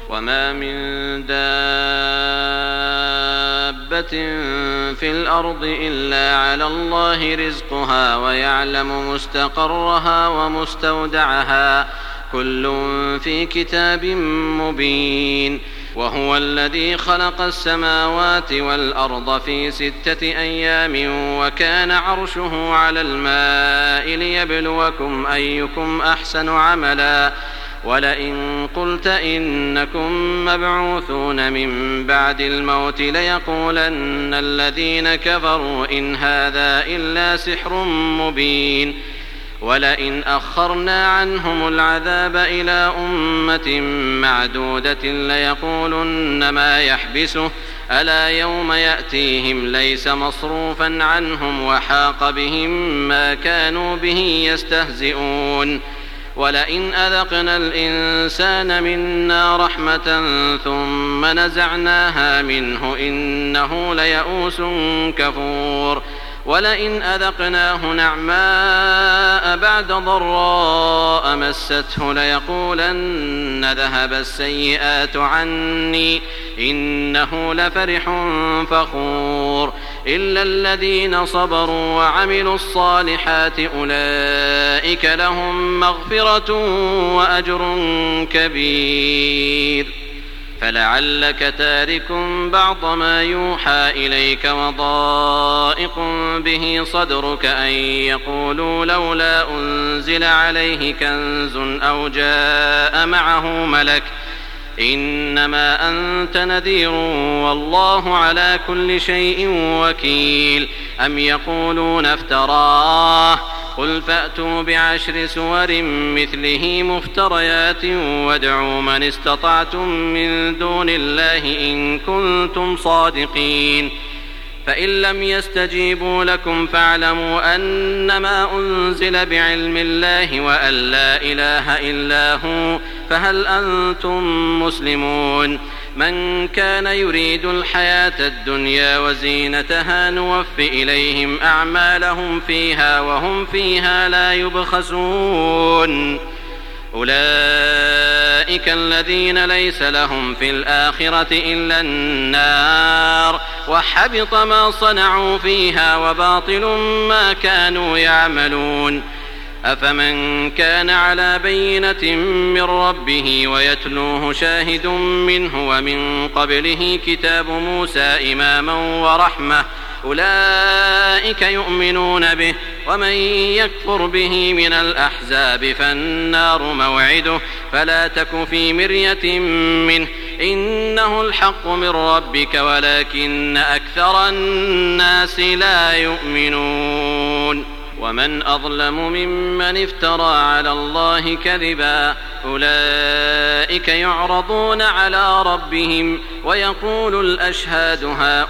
وما من دابة في الأرض إلا على الله رزقها ويعلم مستقرها ومستودعها كل في كتاب مبين. وهو الذي خلق السماوات والأرض في 6 أيام وكان عرشه على الماء ليبلوكم أيكم أحسن عملا ولئن قلت إنكم مبعوثون من بعد الموت ليقولن الذين كفروا إن هذا إلا سحر مبين. ولئن أخرنا عنهم العذاب إلى أمة معدودة ليقولن ما يحبسه ألا يوم يأتيهم ليس مصروفا عنهم وحاق بهم ما كانوا به يستهزئون. ولئن أذقنا الإنسان منا رحمة ثم نزعناها منه إنه ليئوس كفور. ولئن أذقناه نعماء بعد ضراء مسته ليقولن ذهب السيئات عني إنه لفرح فخور. إلا الذين صبروا وعملوا الصالحات أولئك لهم مغفرة وأجر كبير. فلعلك تارك بعض ما يوحى إليك وضائق به صدرك أن يقولوا لولا أنزل عليه كنز أو جاء معه ملك إنما أنت نذير والله على كل شيء وكيل. أم يقولون افتراه قل فأتوا ب10 سور مثله مفتريات وادعوا من استطعتم من دون الله إن كنتم صادقين. فإن لم يستجيبوا لكم فاعلموا أنما أنزل بعلم الله وأن لا إله إلا هو فهل أنتم مسلمون. من كان يريد الحياة الدنيا وزينتها نوف إليهم أعمالهم فيها وهم فيها لا يبخسون. أولئك الذين ليس لهم في الآخرة إلا النار وحبط ما صنعوا فيها وباطل ما كانوا يعملون. أفمن كان على بينة من ربه ويتلوه شاهد منه ومن قبله كتاب موسى إماما ورحمة أولئك يؤمنون به ومن يكفر به من الأحزاب فالنار موعده فلا تك في مرية منه إنه الحق من ربك ولكن أكثر الناس لا يؤمنون. ومن أظلم ممن افترى على الله كذبا أولئك يعرضون على ربهم ويقول الأشهاد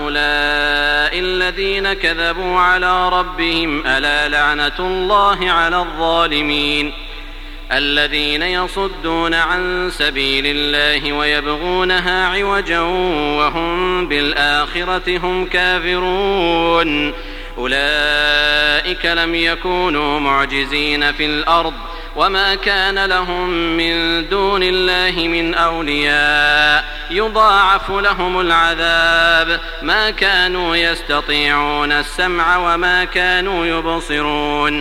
هؤلاء الذين كذبوا على ربهم ألا لعنة الله على الظالمين الذين يصدون عن سبيل الله ويبغونها عوجا وهم بالآخرة هم كافرون. أولئك لم يكونوا معجزين في الأرض وما كان لهم من دون الله من أولياء يضاعف لهم العذاب ما كانوا يستطيعون السمع وما كانوا يبصرون.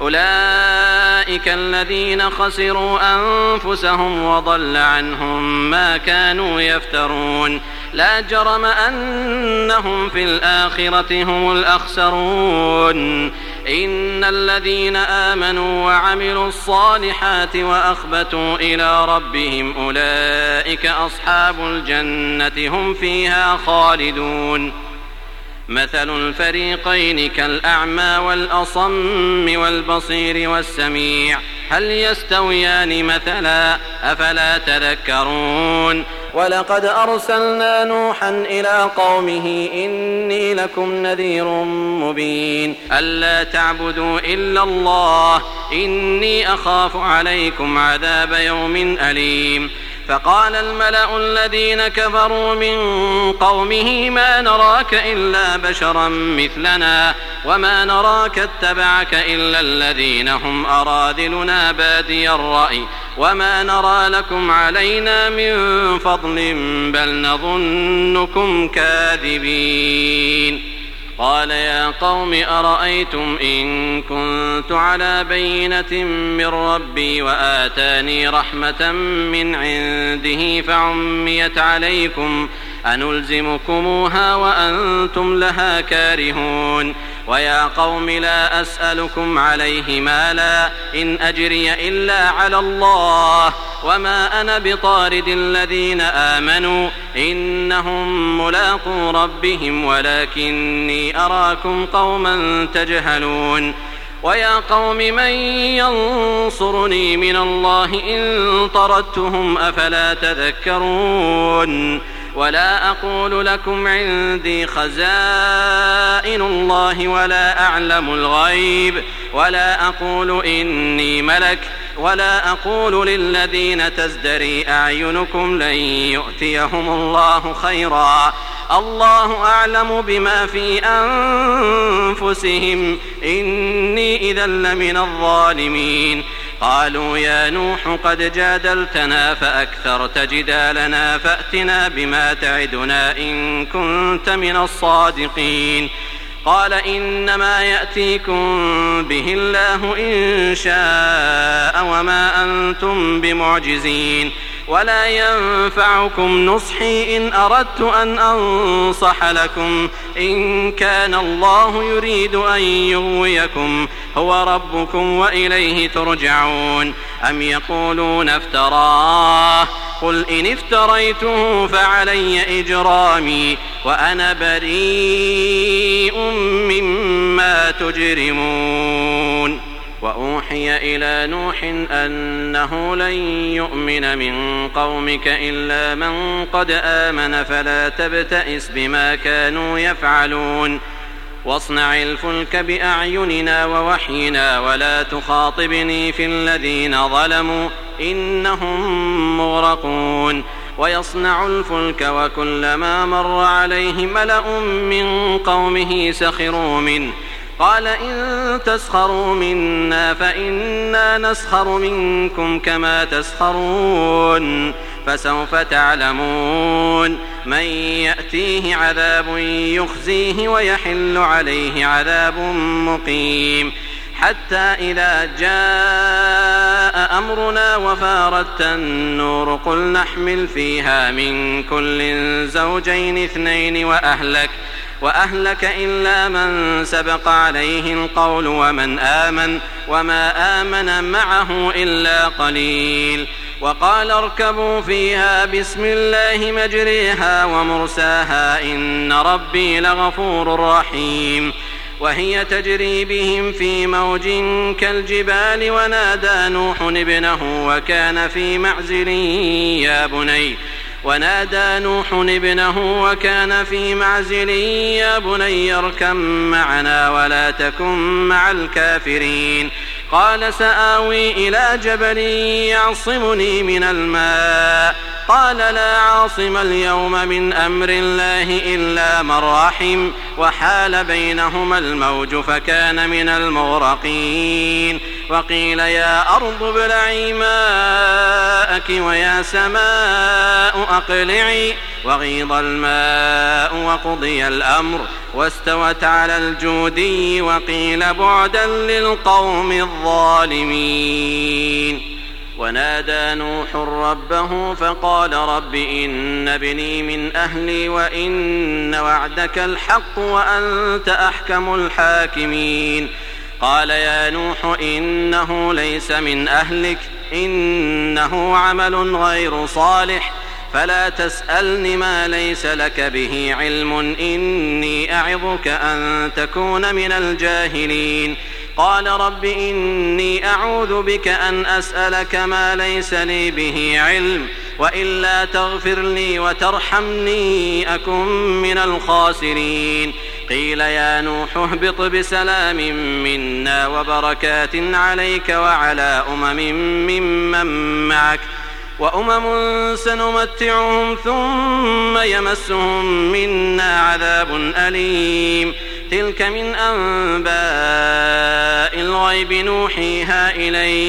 أولئك الذين خسروا أنفسهم وضل عنهم ما كانوا يفترون. لا جرم أنهم في الآخرة هم الأخسرون. إن الذين آمنوا وعملوا الصالحات وأخبتوا إلى ربهم أولئك أصحاب الجنة هم فيها خالدون. مثل الفريقين كالأعمى والأصم والبصير والسميع هل يستويان مثلا أفلا تذكرون. ولقد أرسلنا نوحا إلى قومه إني لكم نذير مبين ألا تعبدوا إلا الله إني أخاف عليكم عذاب يوم أليم. فقال الملأ الذين كفروا من قومه ما نراك إلا بشرا مثلنا وما نراك اتبعك إلا الذين هم أراذلنا بادي الرأي وما نرى لكم علينا من فضل بل نظنكم كاذبين. قال يا قوم أرأيتم إن كنت على بينة من ربي وآتاني رحمة من عنده فعميت عليكم أنلزمكموها وأنتم لها كارهون. ويا قوم لا أسألكم عليه مالا إن أجري إلا على الله وما أنا بطارد الذين آمنوا إنهم ملاقو ربهم ولكني أراكم قوما تجهلون. ويا قوم من ينصرني من الله إن طردتهم أفلا تذكرون. ولا أقول لكم عندي خزائن الله ولا أعلم الغيب ولا أقول إني ملك ولا أقول للذين تزدري أعينكم لن يؤتيهم الله خيرا الله أعلم بما في أنفسهم إني إذا لمن الظالمين. قالوا يا نوح قد جادلتنا فأكثرت جدالنا فأتنا بما تعدنا إن كنت من الصادقين. قال إنما يأتيكم به الله إن شاء وما أنتم بمعجزين. ولا ينفعكم نصحي إن أردت أن أنصح لكم إن كان الله يريد أن يغويكم هو ربكم وإليه ترجعون. أم يقولون افتراه قل إن افتريته فعلي إجرامي وأنا بريء مما تجرمون. وأوحي إلى نوح أنه لن يؤمن من قومك إلا من قد آمن فلا تبتئس بما كانوا يفعلون. واصنع الفلك بأعيننا ووحينا ولا تخاطبني في الذين ظلموا إنهم مغرقون. ويصنع الفلك وكلما مر عليه ملأ من قومه سخروا منه قال إن تسخروا منا فإنا نسخر منكم كما تسخرون. فسوف تعلمون من يأتيه عذاب يخزيه ويحل عليه عذاب مقيم. حتى إذا جاء أمرنا وفارت النور قل نحمل فيها من كل زوجين اثنين وأهلك إلا من سبق عليه القول ومن آمن وما آمن معه إلا قليل. وقال اركبوا فيها بسم الله مجريها ومرساها إن ربي لغفور رحيم. وهي تجري بهم في موج كالجبال ونادى نوح ابنه وكان في معزل يا بني اركب معنا ولا تكن مع الكافرين. قال سآوي إلى جبل يعصمني من الماء قال لا عاصم اليوم من أمر الله إلا من رحم وحال بينهما الموج فكان من المغرقين. وقيل يا أرض ابلعي ماءك ويا سماء أقلعي وغيض الماء وقضي الأمر واستوت على الجودي وقيل بعدا للقوم الظالمين. ونادى نوح ربه فقال رب إن ابني من أهلي وإن وعدك الحق وأنت أحكم الحاكمين. قال يا نوح إنه ليس من أهلك إنه عمل غير صالح فلا تسألني ما ليس لك به علم إني أعظك أن تكون من الجاهلين. قال رب إني أعوذ بك أن أسألك ما ليس لي به علم وإلا تغفر لي وترحمني أكن من الخاسرين. قيل يا نوح اهبط بسلام منا وبركات عليك وعلى ممن معك وأمم سنمتعهم ثم يمسهم منا عذاب أليم. تلك من أنباء الغيب نوحيها إليك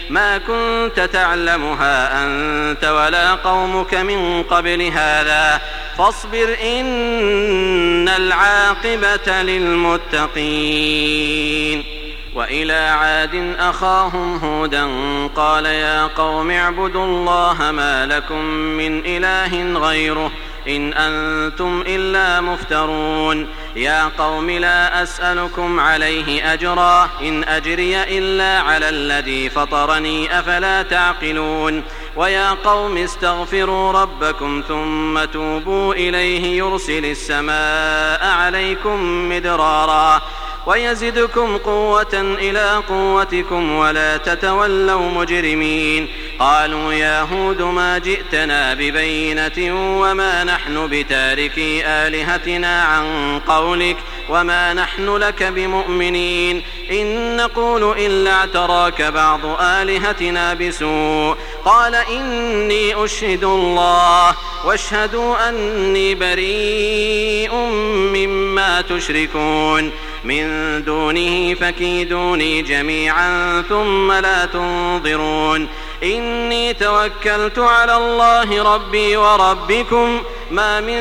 ما كنت تعلمها أنت ولا قومك من قبل هذا فاصبر إن العاقبة للمتقين. وإلى عاد أخاهم هودا قال يا قوم اعبدوا الله ما لكم من إله غيره إن أنتم إلا مفترون. يا قوم لا أسألكم عليه أجرا إن أجري إلا على الذي فطرني أفلا تعقلون. ويا قوم استغفروا ربكم ثم توبوا إليه يرسل السماء عليكم مدرارا ويزدكم قوة إلى قوتكم ولا تتولوا مجرمين. قالوا يا هود ما جئتنا ببينة وما نحن بتاركي آلهتنا عن قولك وما نحن لك بمؤمنين إن نقول إلا اعتراك بعض آلهتنا بسوء. قال إني أشهد الله واشهدوا أني بريء مما تشركون من دونه فكيدوني جميعا ثم لا تنظرون. إني توكلت على الله ربي وربكم ما من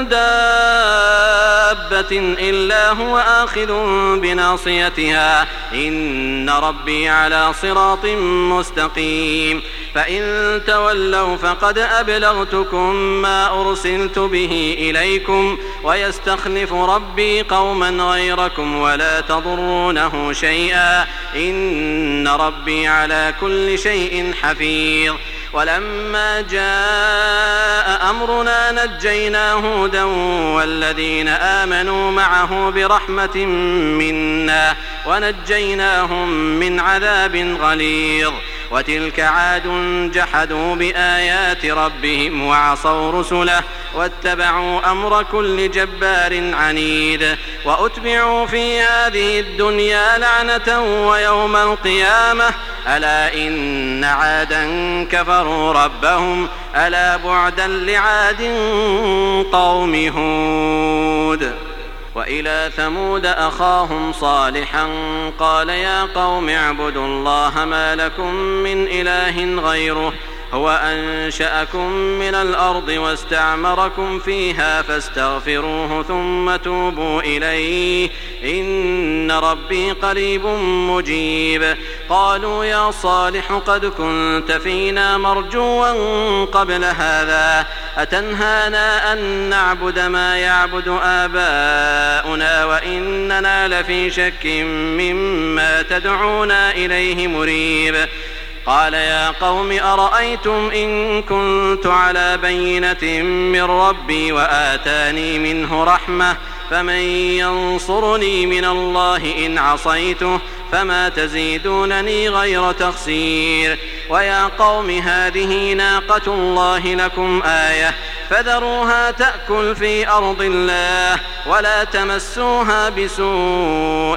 دابة إلا هو آخذ بناصيتها إن ربي على صراط مستقيم. فإن تولوا فقد أبلغتكم ما أرسلت به إليكم ويستخلف ربي قوما غيركم ولا تضرونه شيئا إن ربي على كل شيء حفيظ. ولما جاء أمرنا نجينا هودا والذين آمنوا معه برحمة منا ونجيناهم من عذاب غليظ. وتلك عاد جحدوا بآيات ربهم وعصوا رسله واتبعوا أمر كل جبار عنيد. وأتبعوا في هذه الدنيا لعنة ويوم القيامة ألا إن عادا كفروا ربهم ألا بعدا لعاد قوم هود. وإلى ثمود أخاهم صالحا قال يا قوم اعبدوا الله ما لكم من إله غيره هو أنشأكم من الأرض واستعمركم فيها فاستغفروه ثم توبوا إليه إن ربي قريب مجيب. قالوا يا صالح قد كنت فينا مرجوا قبل هذا أتنهانا أن نعبد ما يعبد آباؤنا وإننا لفي شك مما تدعونا إليه مريب. قال يا قوم أرأيتم إن كنت على بينة من ربي وآتاني منه رحمة فمن ينصرني من الله إن عصيته فما تزيدونني غير تخسير. ويا قوم هذه ناقة الله لكم آية فذروها تأكل في أرض الله ولا تمسوها بسوء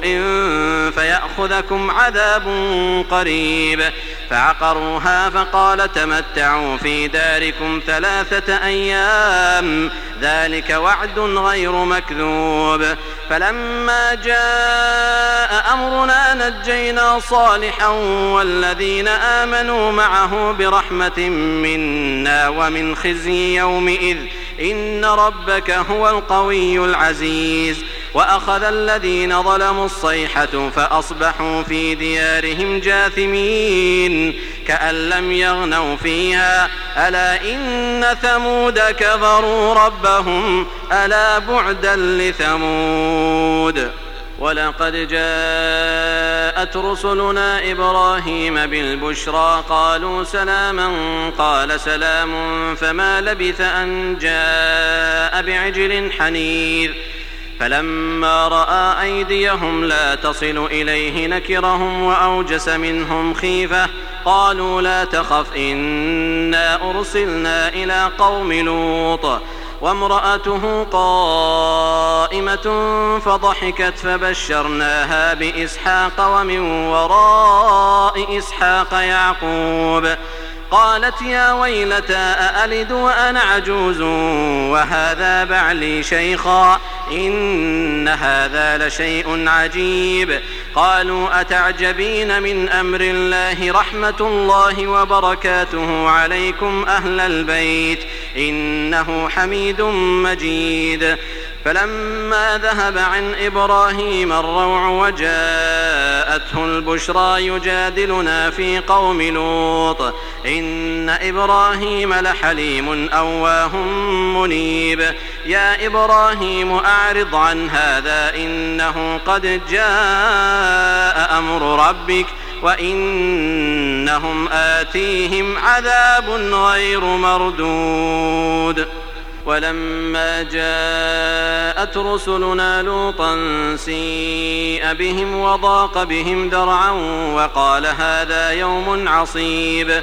فيأخذكم عذاب قريب. فعقروها فقال تمتعوا في داركم 3 أيام ذلك وعد غير مكذوب. فلما جاء أمرنا نجينا صالحا والذين آمنوا معه برحمة منا ومن خزي يومئذ إن ربك هو القوي العزيز. وأخذ الذين ظلموا الصيحة فأصبحوا في ديارهم جاثمين كأن لم يغنوا فيها ألا إن ثمود كفروا ربهم ألا بعدا لثمود. ولقد جاءت رسلنا إبراهيم بالبشرى قالوا سلاما قال سلام فما لبث أن جاء بعجل حنيذ. فلما رأى أيديهم لا تصل إليه نكرهم وأوجس منهم خيفة قالوا لا تخف إنا أرسلنا إلى قوم لوط وامرأته قائمة فضحكت فبشرناها بإسحاق ومن وراء إسحاق يعقوب. قالت يا ويلتى أألد وأنا عجوز وهذا بعلي شيخا إن هذا لشيء عجيب. قالوا أتعجبين من أمر الله رحمة الله وبركاته عليكم أهل البيت إنه حميد مجيد. فلما ذهب عن إبراهيم الروع وجاءته البشرى يجادلنا في قوم لوط إن إبراهيم لحليم أواه منيب. يا إبراهيم أعرض عن هذا إنه قد جاء أمر ربك وإنهم آتيهم عذاب غير مردود. ولما جاءت رسلنا لوطا سيء بهم وضاق بهم ذرعا وقال هذا يوم عصيب.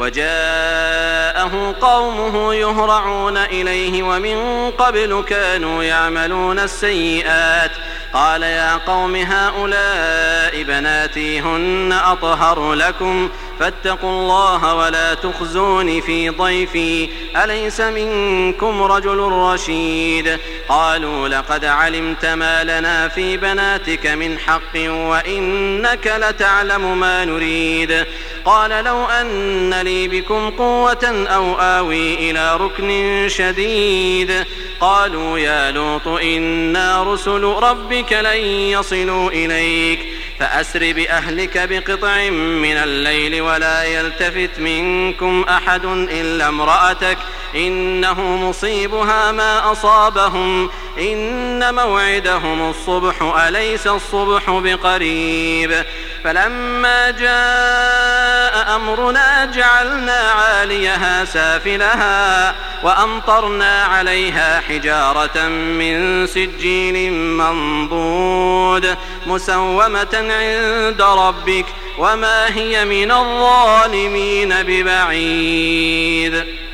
وجاءه قومه يهرعون إليه ومن قبل كانوا يعملون السيئات. قال يا قوم هؤلاء بناتي هن أطهر لكم فاتقوا الله ولا تخزوني في ضيفي أليس منكم رجل رشيد. قالوا لقد علمت ما لنا في بناتك من حق وإنك لتعلم ما نريد. قال لو أن لي بكم قوة أو آوي إلى ركن شديد. قالوا يا لوط إنا رسل ربك لن يصلوا إليك فأسر بأهلك بقطع من الليل ولا يلتفت منكم أحد إلا امرأتك إنه مصيبها ما أصابهم إن موعدهم الصبح أليس الصبح بقريب. فلما جاء أمرنا جعلنا عاليها سافلها وأمطرنا عليها حجارة من سجيل منضود مسومة عند ربك وما هي من الظالمين ببعيد.